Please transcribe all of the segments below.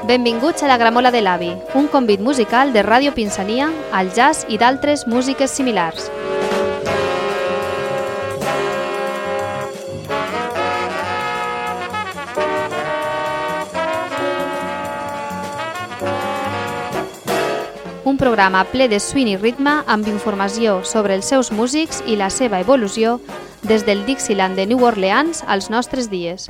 Benvinguts a la Gramola de l'Avi, un convit musical de Ràdio Pinsania, al jazz i d'altres músiques similars. Un programa ple de swing i ritme amb informació sobre els seus músics i la seva evolució des del Dixieland de New Orleans als nostres dies.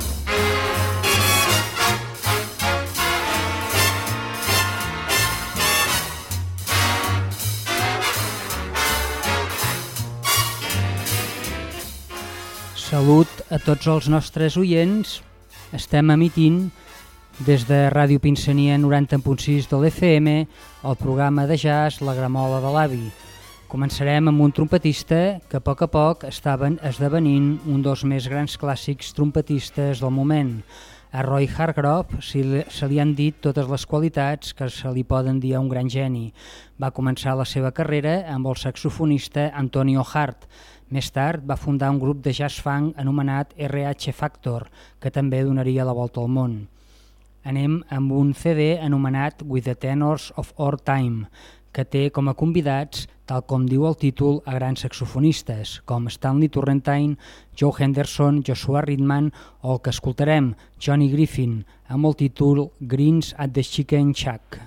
Salut a tots els nostres oients. Estem emitint des de Ràdio Pinsania 90.6 de l'FM el programa de jazz La Gramola de l'Avi. Començarem amb un trompetista que a poc estaven esdevenint un dels més grans clàssics trompetistes del moment. A Roy Hargrove se li han dit totes les qualitats que se li poden dir a un gran geni. Va començar la seva carrera amb el saxofonista Antonio Hart. Més tard va fundar un grup de jazz funk anomenat RH Factor, que també donaria la volta al món. Anem amb un CD anomenat With the Tenors of Our Time, que té com a convidats, tal com diu el títol, a grans saxofonistes, com Stanley Turrentine, Joe Henderson, Joshua Ridman o el que escoltarem, Johnny Griffin, amb el títol Greens at the Chicken Shack.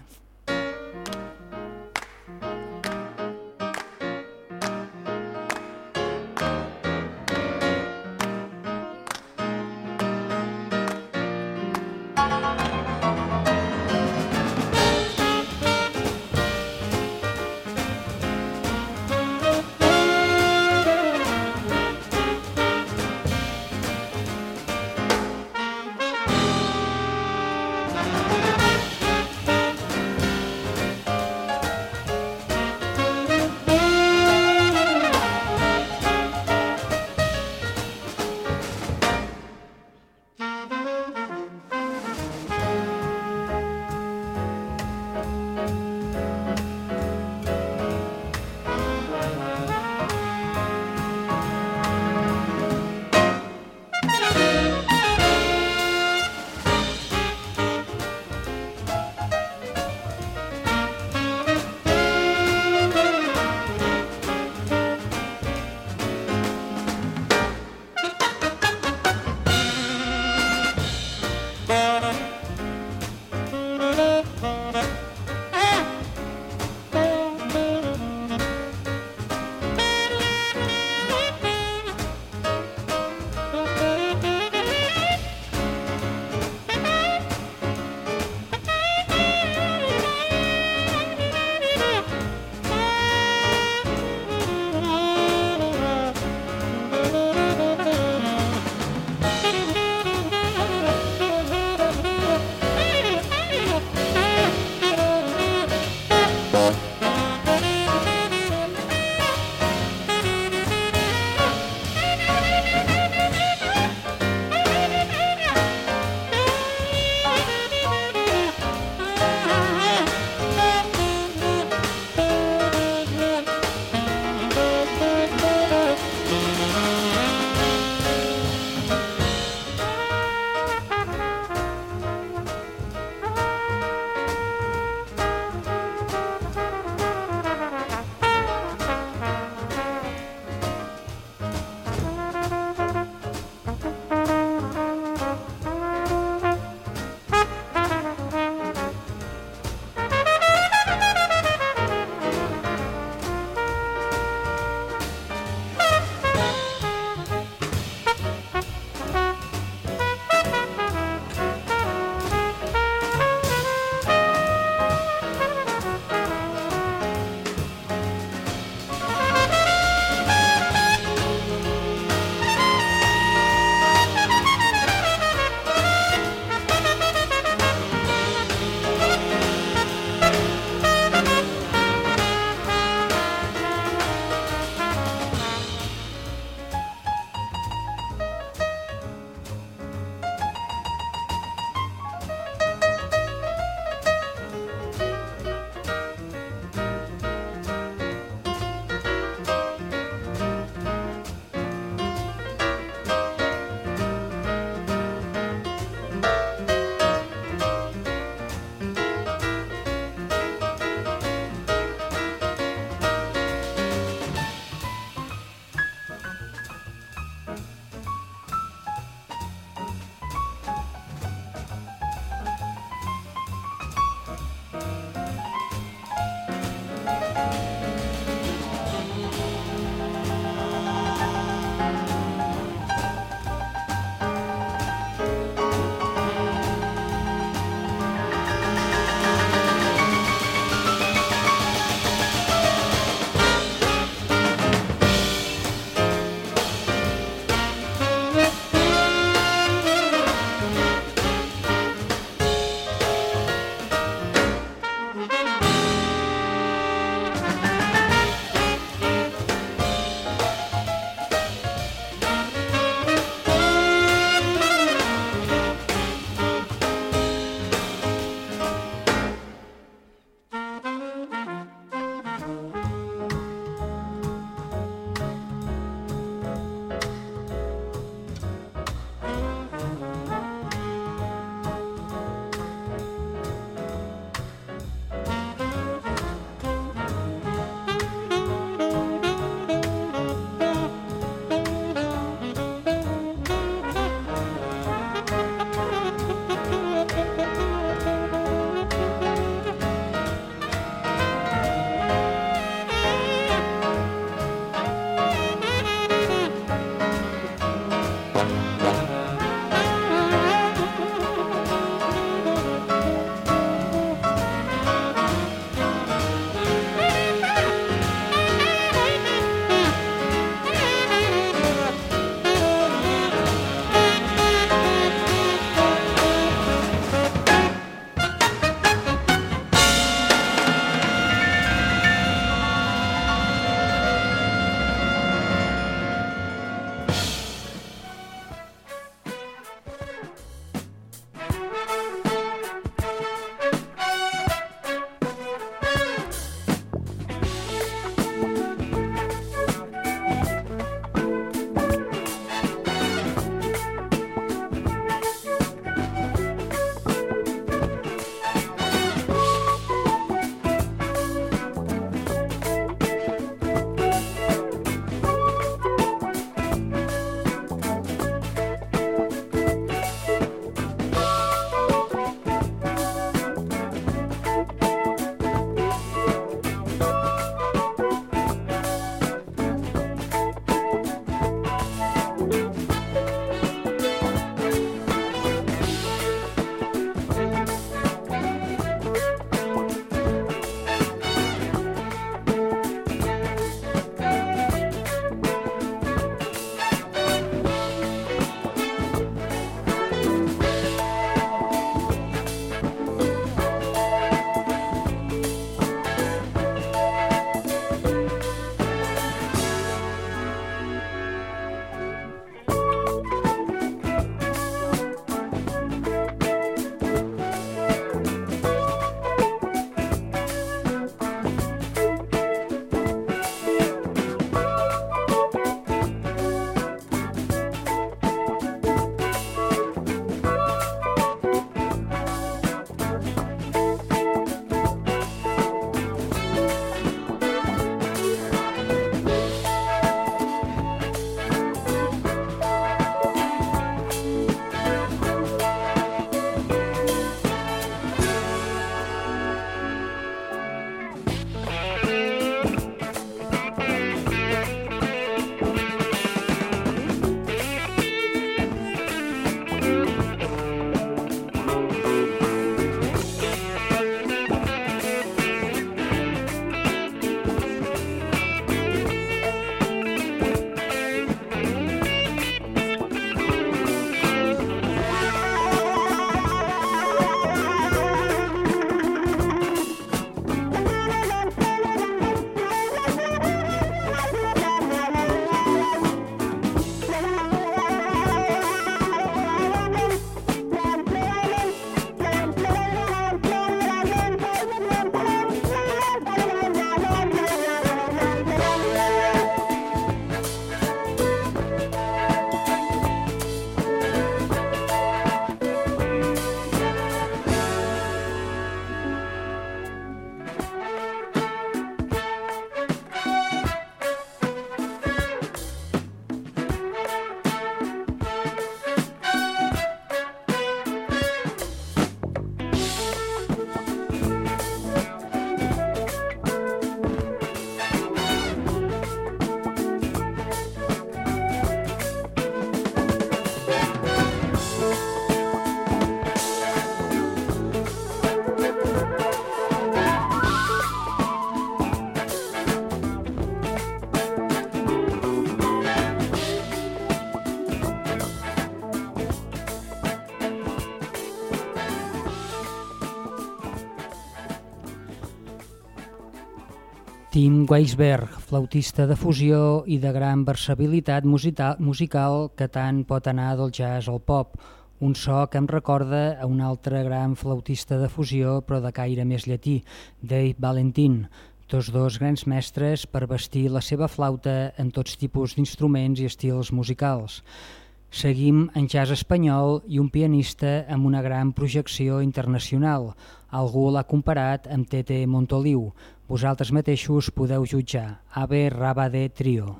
Tim Weisberg, flautista de fusió i de gran versatilitat musical que tant pot anar del jazz al pop, un so que em recorda a un altre gran flautista de fusió però de caire més llatí, Dave Valentin, tots dos grans mestres per vestir la seva flauta en tots tipus d'instruments i estils musicals. Seguim en jazz espanyol i un pianista amb una gran projecció internacional. Algú l'ha comparat amb Tete Montoliu. Vosaltres mateixos podeu jutjar. Ave Rabade Trio.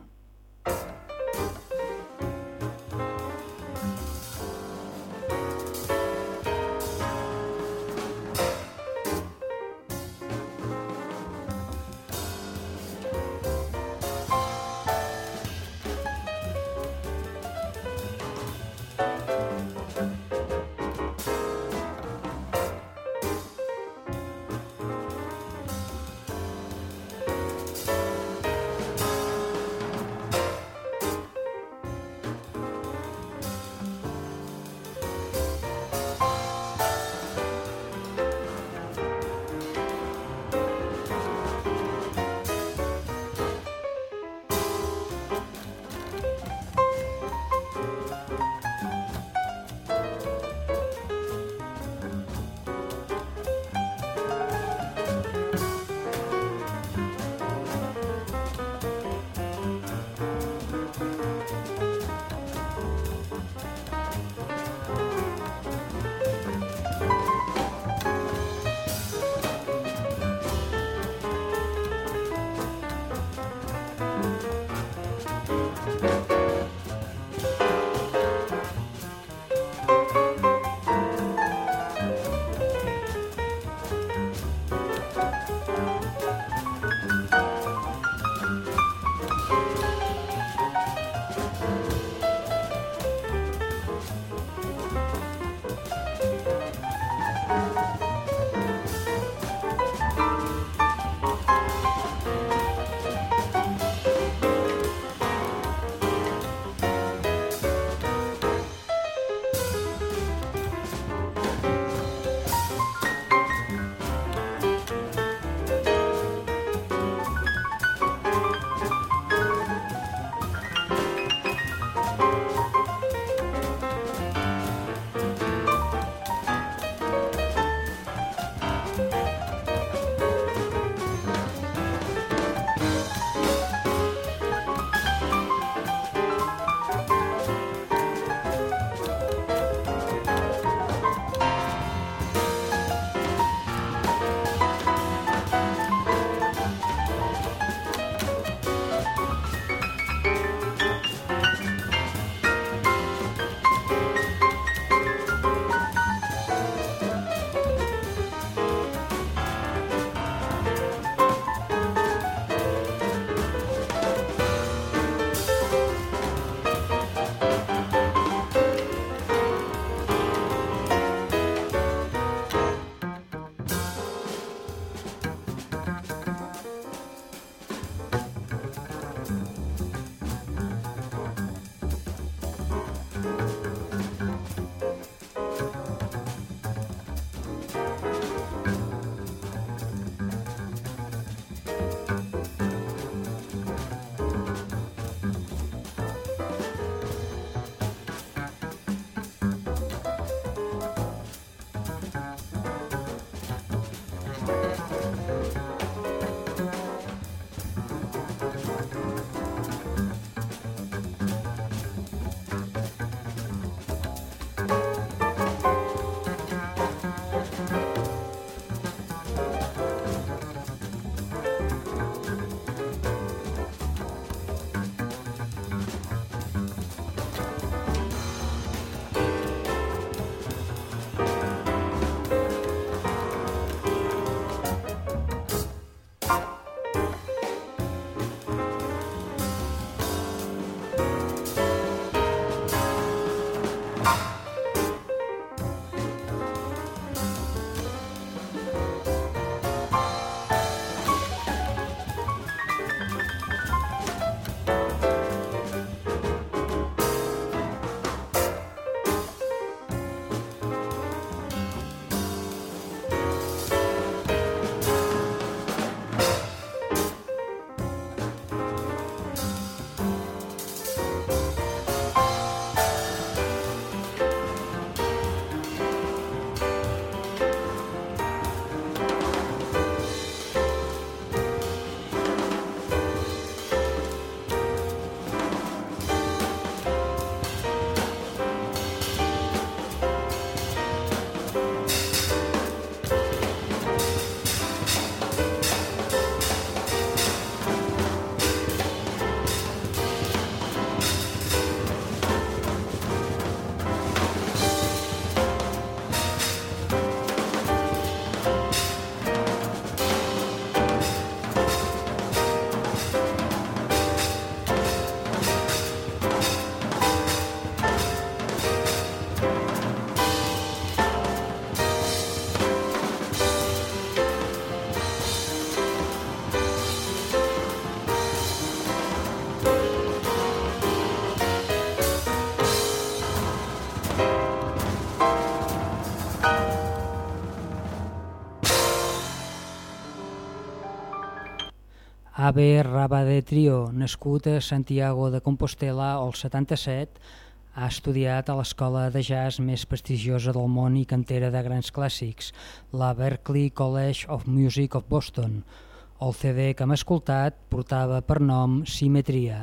Abe Rabade Trio, nascut a Santiago de Compostela el 77, ha estudiat a l'escola de jazz més prestigiosa del món i cantera de grans clàssics, la Berklee College of Music of Boston. El CD que hem escoltat portava per nom Simetria.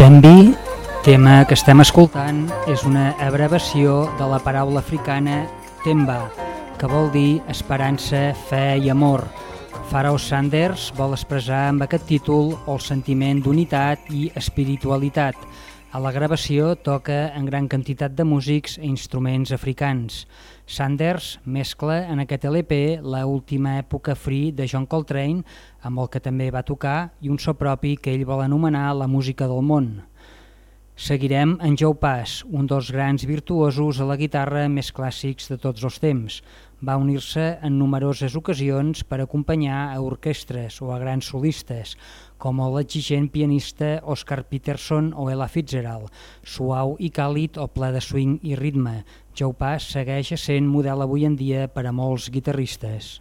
Tembi, tema que estem escoltant, és una abreviació de la paraula africana Temba, que vol dir esperança, fe i amor. Pharoah Sanders vol expressar amb aquest títol el sentiment d'unitat i espiritualitat. A la gravació toca en gran quantitat de músics i instruments africans. Sanders mescla en aquest LP la última època free de John Coltrane, amb el que també va tocar, i un so propi que ell vol anomenar la música del món. Seguirem en Joe Pass, un dels grans virtuosos a la guitarra més clàssics de tots els temps. Va unir-se en numeroses ocasions per acompanyar a orquestres o a grans solistes, com l'exigent pianista Oscar Peterson o Ella Fitzgerald, suau i càlid o ple de swing i ritme. Joe Pass segueix sent model avui en dia per a molts guitarristes.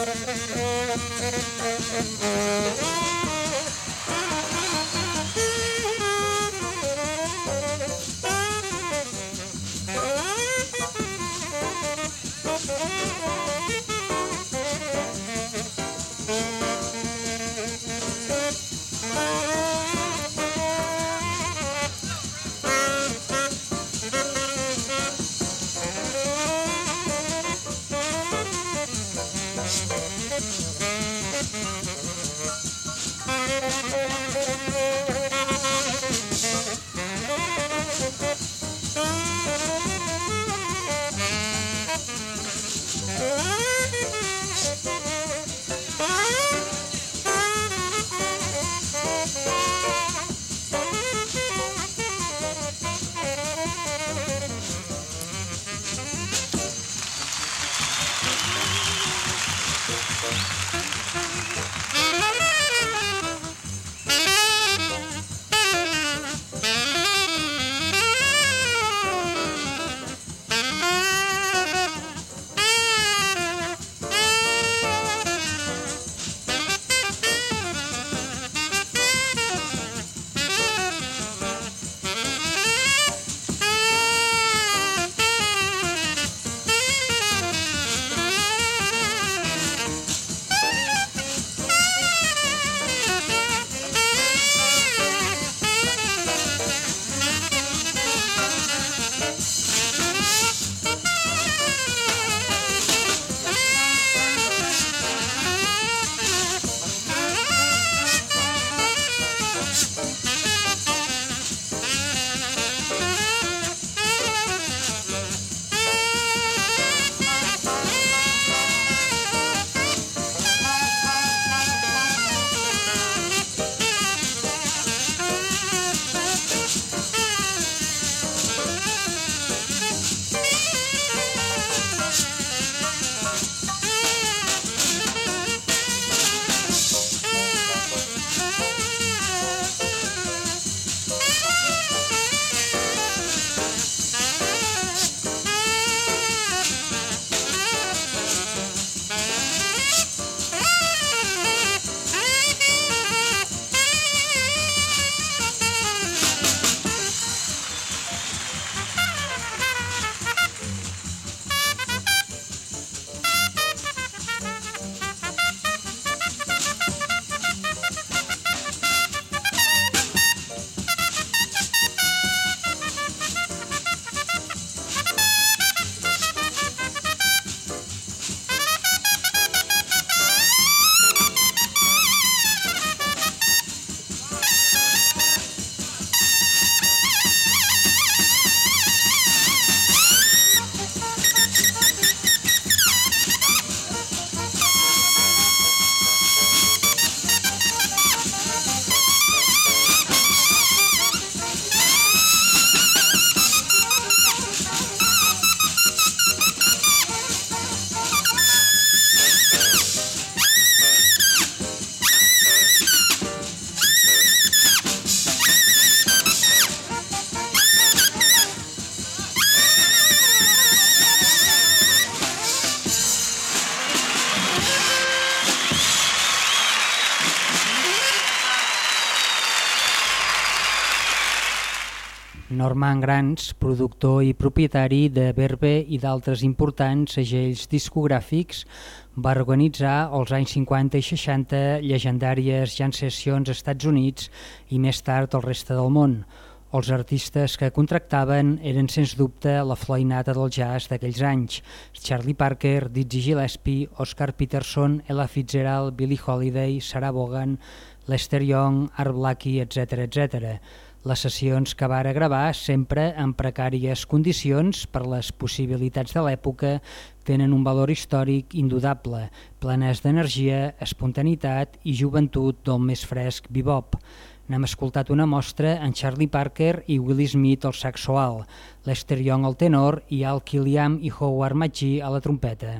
Norman Granz, productor i propietari de Verve i d'altres importants segells discogràfics, va organitzar als anys 50 i 60 llegendàries jam sessions als Estats Units i més tard al resta del món. Els artistes que contractaven eren sens dubte la floinata del jazz d'aquells anys: Charlie Parker, Dizzy Gillespie, Oscar Peterson, Ella Fitzgerald, Billie Holiday, Sarah Vaughan, Lester Young, Art Blakey, etc. etc. Les sessions que vara gravar, sempre en precàries condicions per les possibilitats de l'època, tenen un valor històric indudable, plenes d'energia, espontaneïtat i joventut del més fresc bebop. N'hem escoltat una mostra en Charlie Parker i Willie Smith al saxo alt, Lester Young al tenor i Al Killiam i Howard McGhee a la trompeta.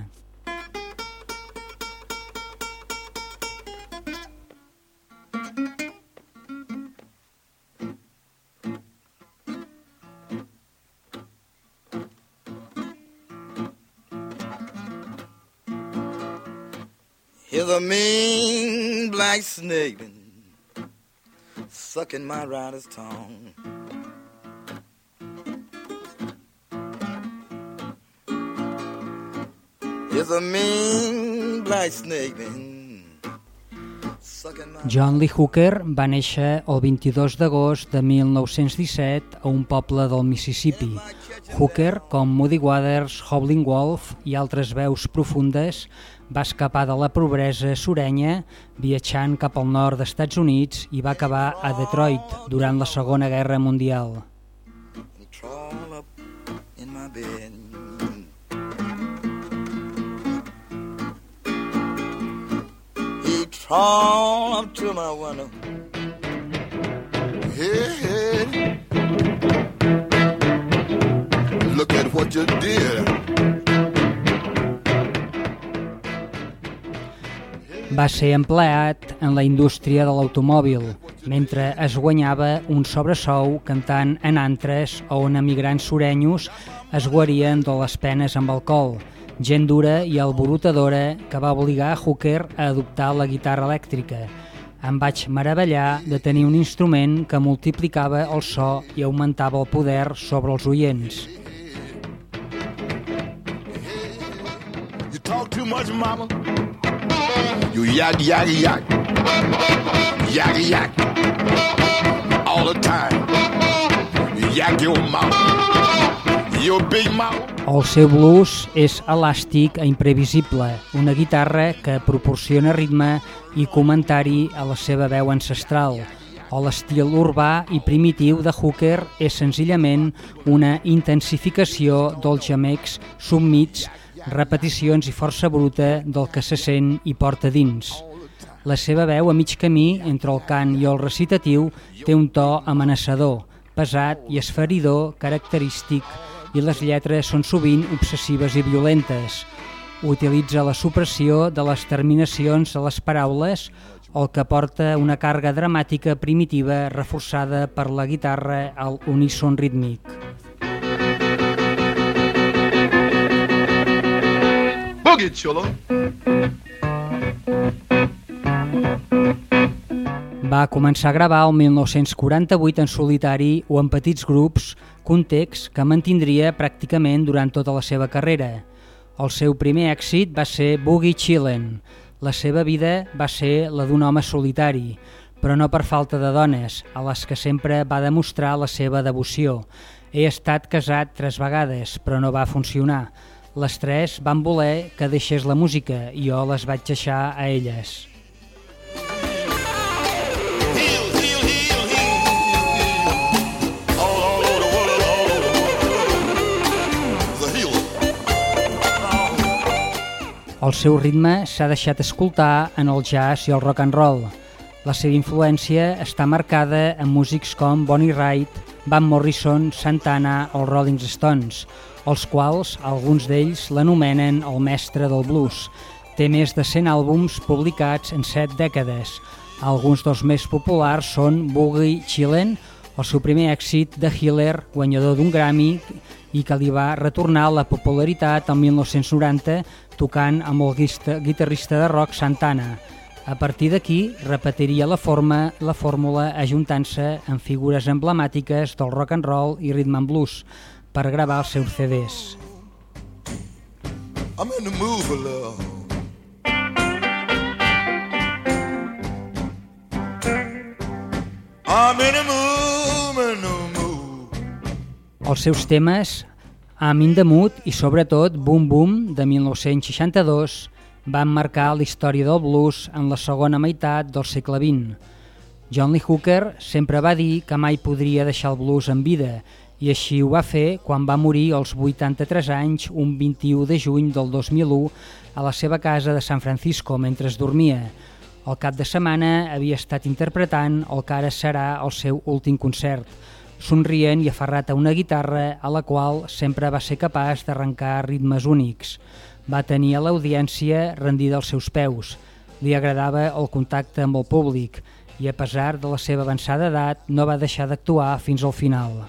Here's a mean black snake sucking my rider's tongue. Here's a mean black snake sucking my... John Lee Hooker va néixer el 22 d'agost de 1917 a un poble del Mississippi. Hooker, com Muddy Waters, Howlin' Wolf i altres veus profundes, va escapar de la pobresa surenya viatjant cap al nord dels Estats Units i va acabar a Detroit durant la Segona Guerra Mundial. Crawl up to my window. Hey, look at what you did. Va ser empleat en la indústria de l'automòbil, mentre es guanyava un sobresou cantant en antres on emigrants surenyos es guarien de les penes amb alcohol, gent dura i alborotadora que va obligar a Hooker a adoptar la guitarra elèctrica. Em vaig meravellar de tenir un instrument que multiplicava el so i augmentava el poder sobre els oients. You talk too much, mama. You yak, yak, yak. Yak, yak. All the time. You yak your mouth. Your big mouth. El seu blues és elàstic i imprevisible, una guitarra que proporciona ritme i comentari a la seva veu ancestral. O l'estil urbà i primitiu de Hooker és senzillament una intensificació dels gemecs submits, repeticions i força bruta del que se sent i porta dins. La seva veu a mig camí entre el cant i el recitatiu té un to amenaçador, pesat i esferidor característic, i les lletres són sovint obsessives i violentes. Utilitza la supressió de les terminacions de les paraules, el que porta una càrrega dramàtica primitiva reforçada per la guitarra al uníson rítmic. Boogie, chulo. Va començar a gravar el 1948 en solitari o en petits grups, context que mantindria pràcticament durant tota la seva carrera. El seu primer èxit va ser Boogie Chillin'. La seva vida va ser la d'un home solitari, però no per falta de dones, a les que sempre va demostrar la seva devoció. He estat casat 3 vegades, però no va funcionar. Les 3 van voler que deixés la música i jo les vaig deixar a elles. El seu ritme s'ha deixat escoltar en el jazz i el rock and roll. La seva influència està marcada en músics com Bonnie Raitt, Van Morrison, Santana o Rolling Stones, els quals alguns d'ells l'anomenen el mestre del blues. Té més de 100 àlbums publicats en 7 dècades. Alguns dels més populars són Boogie Chillin', el seu primer èxit de Healer, guanyador d'un Grammy, i que li va retornar la popularitat el 1990 tocant amb el guitarrista de rock Santana. A partir d'aquí repetiria la fórmula ajuntant-se amb figures emblemàtiques del rock and roll i rhythm and blues per gravar els seus CDs. I'm in the mood for love. I'm in the mood. Els seus temes, I'm in the Mood i sobretot Boom Boom de 1962 van marcar la història del blues en la segona meitat del segle XX. John Lee Hooker sempre va dir que mai podria deixar el blues en vida i així ho va fer quan va morir als 83 anys un 21 de juny del 2001 a la seva casa de San Francisco mentre es dormia. Al cap de setmana havia estat interpretant el que ara serà el seu últim concert, somrient i aferrat a una guitarra a la qual sempre va ser capaç d'arrencar ritmes únics. Va tenir a l'audiència rendida als seus peus. Li agradava el contacte amb el públic i, a pesar de la seva avançada edat, no va deixar d'actuar fins al final.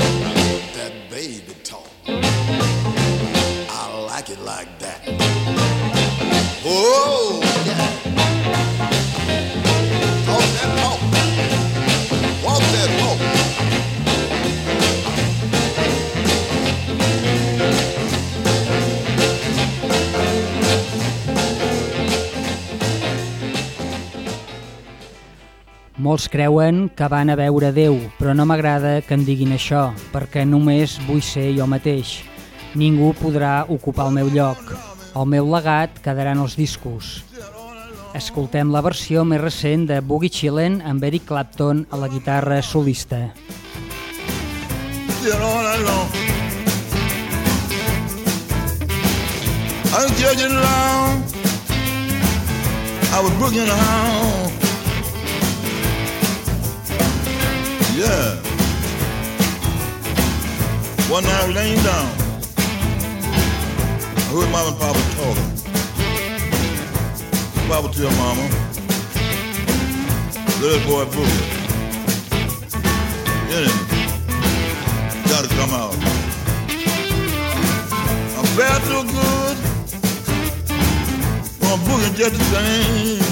That baby talk. I like it like that. Molts creuen que van a veure Déu, però no m'agrada que em diguin això, perquè només vull ser jo mateix. Ningú podrà ocupar el meu lloc. El meu legat quedaran els discos. Escoltem la versió més recent de Boogie Chillin' amb Eric Clapton a la guitarra solista. I was judging around, I was booging around, yeah. One night I was laying down, I heard Mama and Papa talking. Papa tell Mama, let that boy boogie. Yeah, gotta come out. I felt so good. I'm boogie just the same.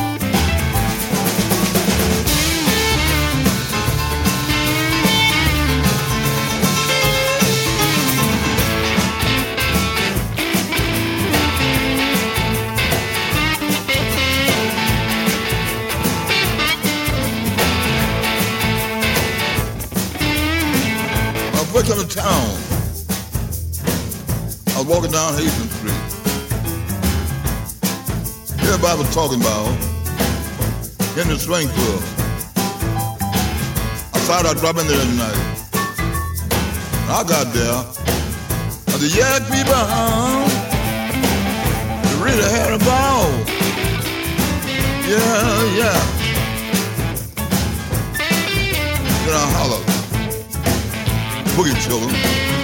I first come to town, I was walking down Hastings Street. Everybody was talking about in the swing club. I thought I'd drop in there tonight. I got there. The young people, they really had a ball. Yeah, yeah. Then I hollered, boogie children.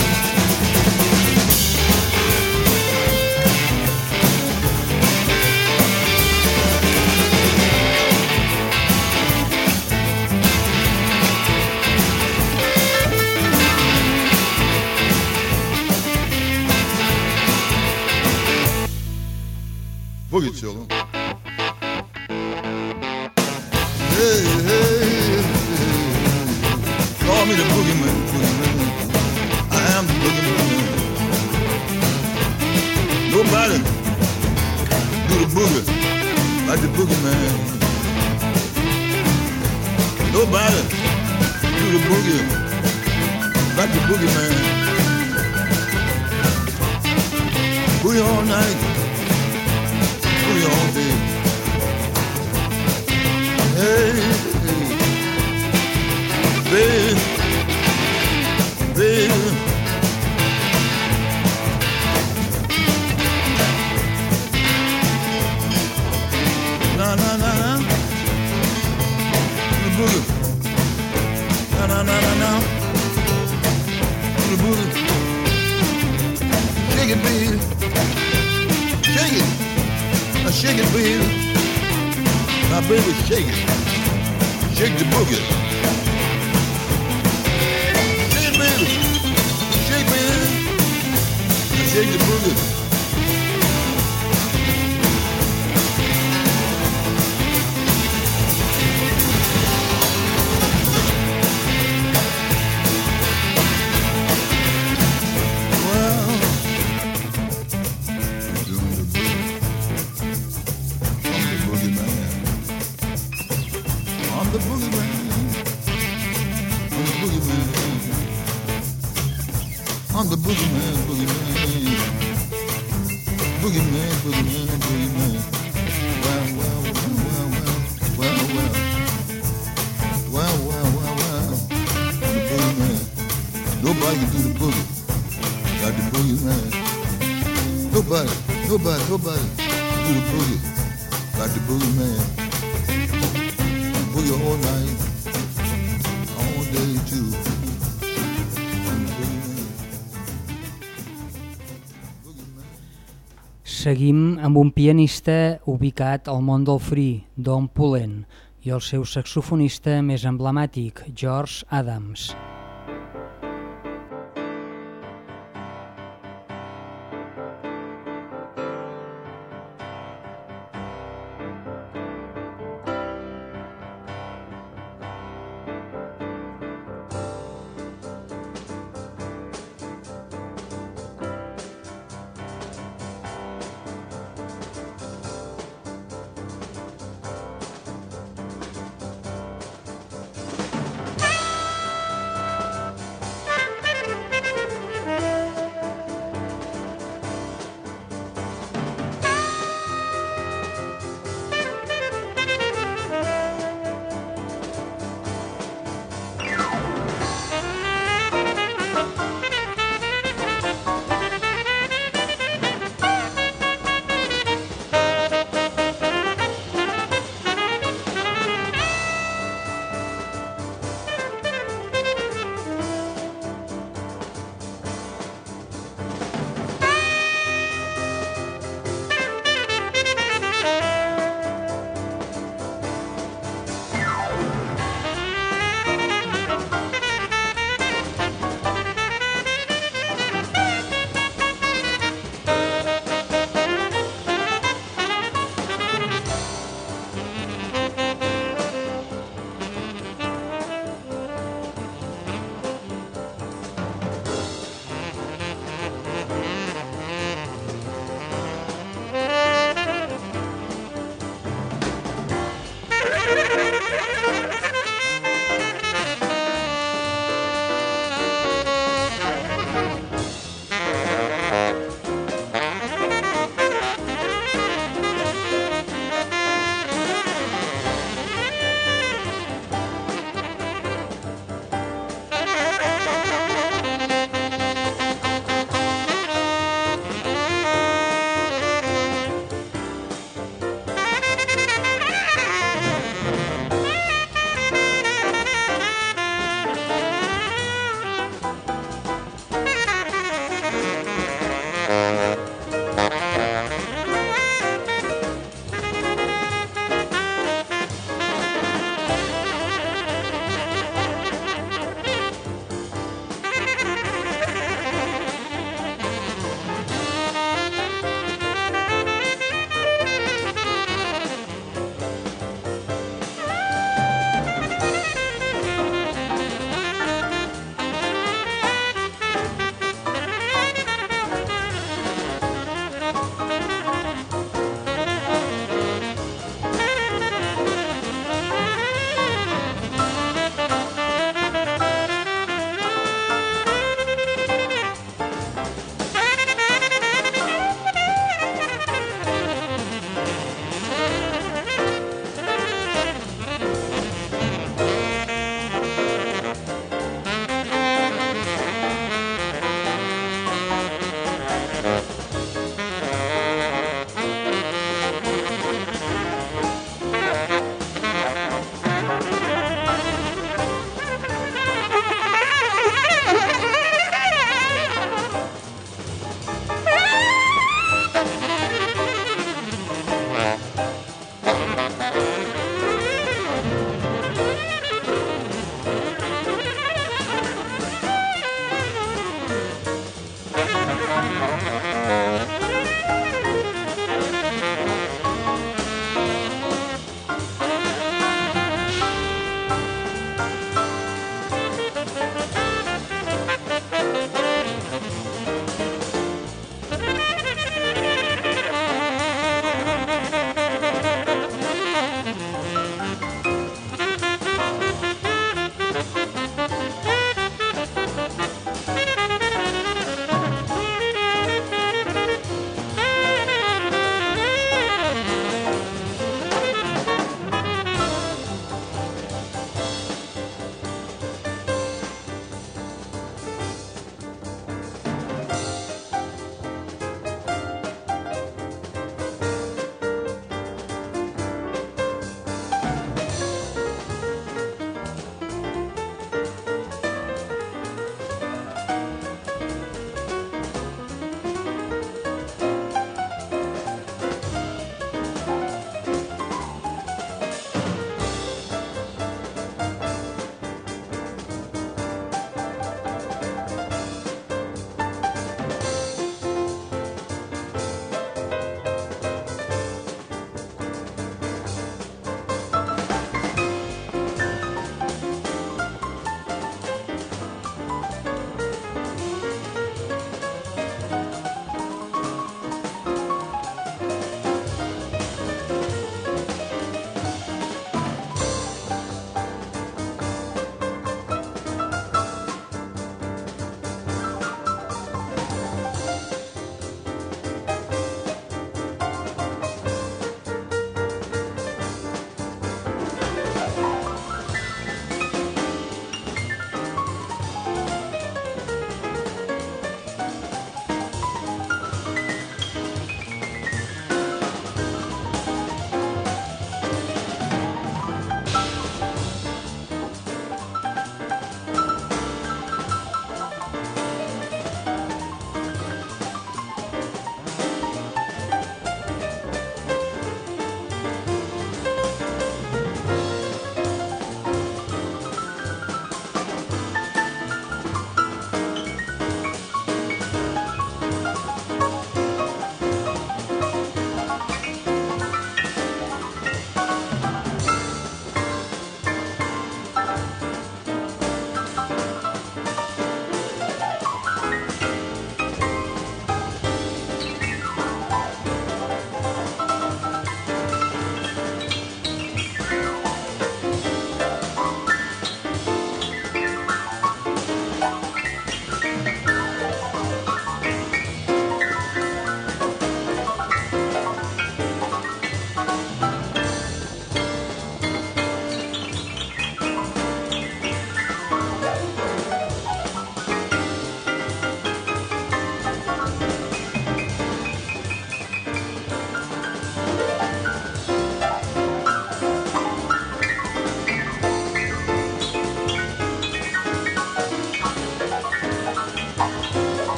Boogie children. Hey, hey, hey. Call me the boogeyman, boogeyman. I am the boogeyman. Nobody do the boogie like the boogeyman. Nobody do the boogie like the boogeyman. Boogie all night. All day. Hey, hey, baby, baby. Na na na na, the boogie. Na na na na na, the boogie. Shake it, baby, shake it. Now shake it, baby. Now, baby, shake it. Shake the boogie. Shake it, baby. Shake, baby. Now shake the boogie. I'm the boogeyman, boogeyman. Boogeyman, boogeyman, boogeyman. Well, well, well, well, well, well. Well, well, well, well. I'm the boogeyman. Nobody can do the boogie like the boogeyman. Nobody can do the boogie like the boogeyman. Boogie all night, all day too. Seguim amb un pianista ubicat al món del free, Don Pullen, i el seu saxofonista més emblemàtic, George Adams.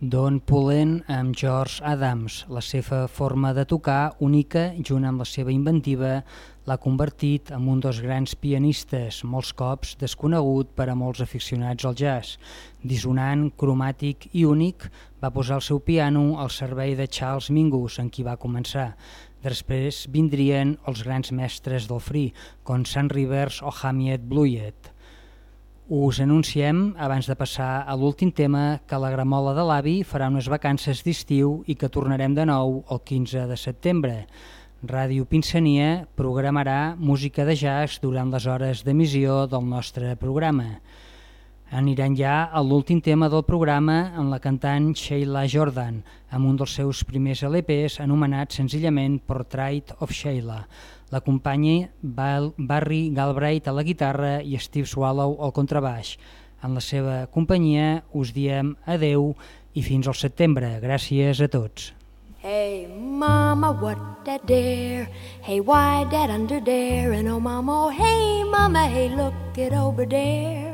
Don Pullen amb George Adams. La seva forma de tocar, única, junt amb la seva inventiva, l'ha convertit en un dels grans pianistes, molts cops desconegut per a molts aficionats al jazz. Dissonant, cromàtic i únic, va posar el seu piano al servei de Charles Mingus, en qui va començar. Després vindrien els grans mestres del free, com Sam Rivers o Hamiet Bluiett. Us anunciem, abans de passar a l'últim tema, que la Gramola de l'Avi farà unes vacances d'estiu i que tornarem de nou el 15 de setembre. Ràdio Pinsania programarà música de jazz durant les hores d'emissió del nostre programa. Anirem ja a l'últim tema del programa amb la cantant Sheila Jordan, amb un dels seus primers LPs anomenat senzillament Portrait of Sheila. L'acompanya Barry Galbraith a la guitarra i Steve Swallow al contrabaix. En la seva companyia us diem adeu i fins al setembre. Gràcies a tots. Hey mama, what that there? Hey, why that under there? And oh mama, hey mama, hey look it over there.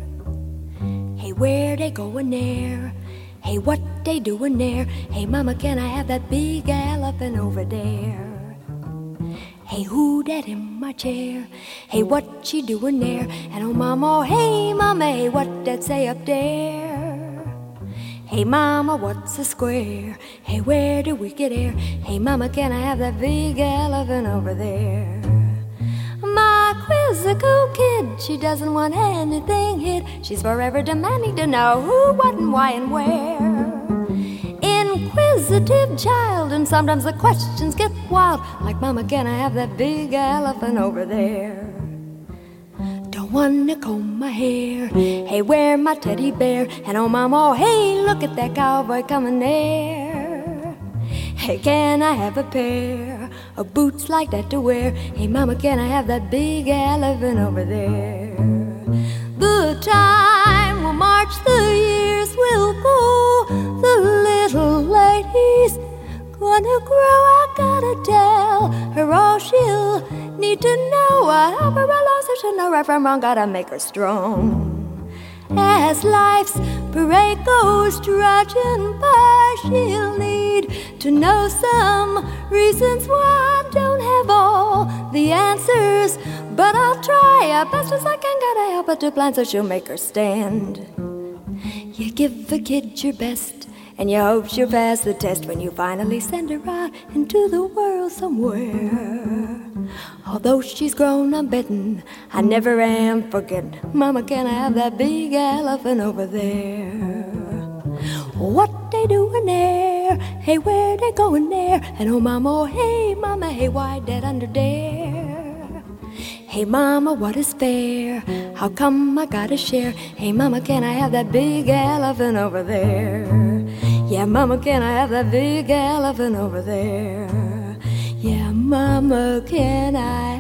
Hey, where they going there? Hey, what they doing there? Hey mama, can I have that big elephant over there? Hey, who that in my chair? Hey, what she doing there? And oh mama, hey mama, hey what that say up there? Hey mama, what's a square? Hey, where do we get air? Hey mama, can I have that big elephant over there? My quizzical kid, she doesn't want anything hid. She's forever demanding to know who, what, and why, and where. Inquisitive child, and sometimes the questions get wild. Like, mama, can I have that big elephant over there? Don't wanna comb my hair. Hey, where my teddy bear? And oh mama, hey, look at that cowboy coming there. Hey, can I have a pair of boots like that to wear? Hey mama, can I have that big elephant over there? The time will march, the years will go, the little lady's gonna grow. I gotta tell her all she'll need to know. I help her along so she'll know right from wrong. Gotta make her strong. As life's parade goes trudging by, she'll need to know some reasons why I don't have all the answers, but I'll try as best as I can. Gotta help her to plan so she'll make her stand. You give a kid your best, and you hope she'll pass the test when you finally send her out into the world somewhere. Although she's grown, I'm betting I never am forgetting. Mama, can I have that big elephant over there? What they doing there? Hey, where they going there? And oh mama, oh, hey mama, hey, why that under there? Hey mama, what is fair? How come I gotta share? Hey mama, can I have that big elephant over there? Yeah mama, can I have that big elephant over there? Yeah mama, can I